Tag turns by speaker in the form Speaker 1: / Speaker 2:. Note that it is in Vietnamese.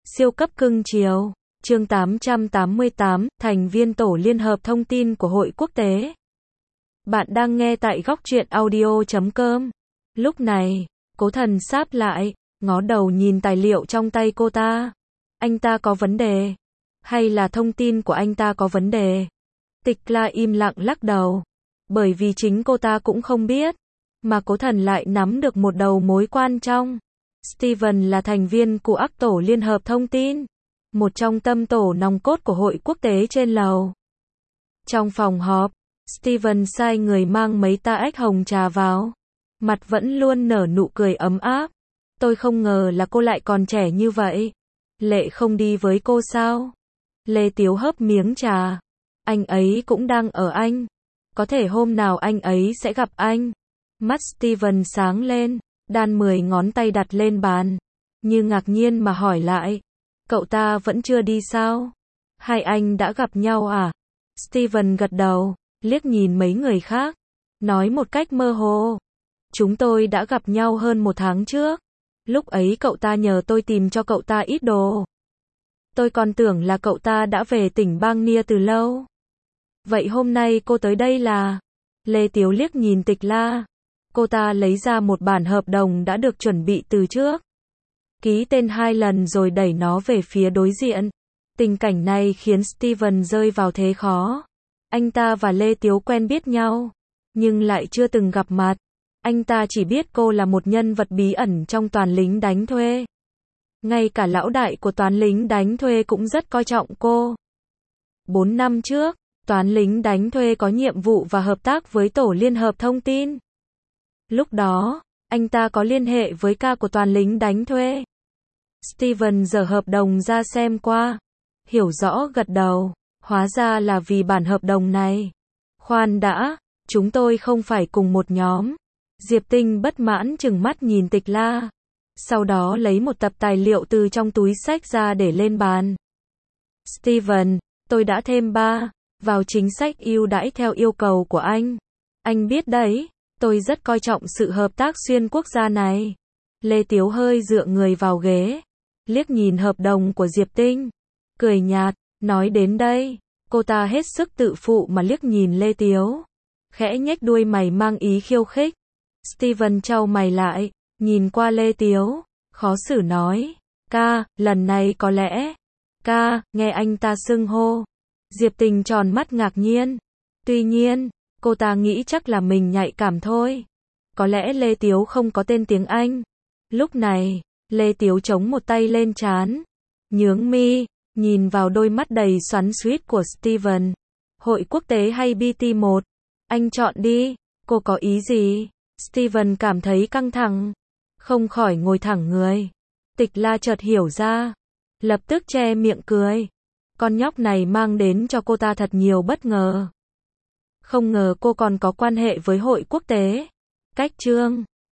Speaker 1: Siêu cấp cưng chiều. Chương 888, thành viên tổ liên hợp thông tin của hội quốc tế. Bạn đang nghe tại góc truyện audio.com. Lúc này, Cố Thần sáp lại, ngó đầu nhìn tài liệu trong tay cô ta. Anh ta có vấn đề? Hay là thông tin của anh ta có vấn đề? Tịch La im lặng lắc đầu. Bởi vì chính cô ta cũng không biết. Mà Cố Thần lại nắm được một đầu mối quan trọng. Steven là thành viên của ác tổ liên hợp thông tin. Một trong tâm tổ nòng cốt của hội quốc tế trên lầu. Trong phòng họp, Steven sai người mang mấy ta ếch hồng trà vào. Mặt vẫn luôn nở nụ cười ấm áp. Tôi không ngờ là cô lại còn trẻ như vậy. Lệ không đi với cô sao? Lê Tiếu hớp miếng trà. Anh ấy cũng đang ở Anh. Có thể hôm nào anh ấy sẽ gặp anh. Mắt Steven sáng lên, đan 10 ngón tay đặt lên bàn. Như ngạc nhiên mà hỏi lại. Cậu ta vẫn chưa đi sao? Hai anh đã gặp nhau à? Steven gật đầu, liếc nhìn mấy người khác. Nói một cách mơ hồ. Chúng tôi đã gặp nhau hơn 1 tháng trước. Lúc ấy cậu ta nhờ tôi tìm cho cậu ta ít đồ. Tôi còn tưởng là cậu ta đã về tỉnh Bang Nia từ lâu. Vậy hôm nay cô tới đây là? Lê Tiếu liếc nhìn Tịch La. Cô ta lấy ra một bản hợp đồng đã được chuẩn bị từ trước. Ký tên 2 lần rồi đẩy nó về phía đối diện. Tình cảnh này khiến Steven rơi vào thế khó. Anh ta và Lê Tiếu quen biết nhau, nhưng lại chưa từng gặp mặt. Anh ta chỉ biết cô là một nhân vật bí ẩn trong toán lính đánh thuê. Ngay cả lão đại của toán lính đánh thuê cũng rất coi trọng cô. 4 năm trước, toán lính đánh thuê có nhiệm vụ và hợp tác với tổ liên hợp thông tin. Lúc đó, anh ta có liên hệ với ca của toán lính đánh thuê. Steven giở hợp đồng ra xem qua. Hiểu rõ gật đầu. Hóa ra là vì bản hợp đồng này. Khoan đã, chúng tôi không phải cùng một nhóm. Diệp Tinh bất mãn trừng mắt nhìn Tịch La. Sau đó lấy một tập tài liệu từ trong túi xách ra để lên bàn. Steven, tôi đã thêm 3 vào chính sách ưu đãi theo yêu cầu của anh. Anh biết đấy, tôi rất coi trọng sự hợp tác xuyên quốc gia này. Lê Tiếu hơi dựa người vào ghế, liếc nhìn hợp đồng của Diệp Tinh, cười nhạt, nói đến đây, cô ta hết sức tự phụ mà liếc nhìn Lê Tiếu, khẽ nhếch đuôi mày mang ý khiêu khích. Steven chau mày lại, nhìn qua Lê Tiếu, khó xử nói, ca, lần này có lẽ, ca, nghe anh ta xưng hô. Diệp Tinh tròn mắt ngạc nhiên, tuy nhiên, cô ta nghĩ chắc là mình nhạy cảm thôi. Có lẽ Lê Tiếu không có tên tiếng Anh. Lúc này, Lê Tiếu chống một tay lên trán, nhướng mi, nhìn vào đôi mắt đầy xoắn xuýt của Steven. Hội quốc tế hay BT1? Anh chọn đi, cô có ý gì? Steven cảm thấy căng thẳng, không khỏi ngồi thẳng người. Tịch La chợt hiểu ra, lập tức che miệng cười. Con nhóc này mang đến cho cô ta thật nhiều bất ngờ. Không ngờ cô còn có quan hệ với hội quốc tế. Cách chương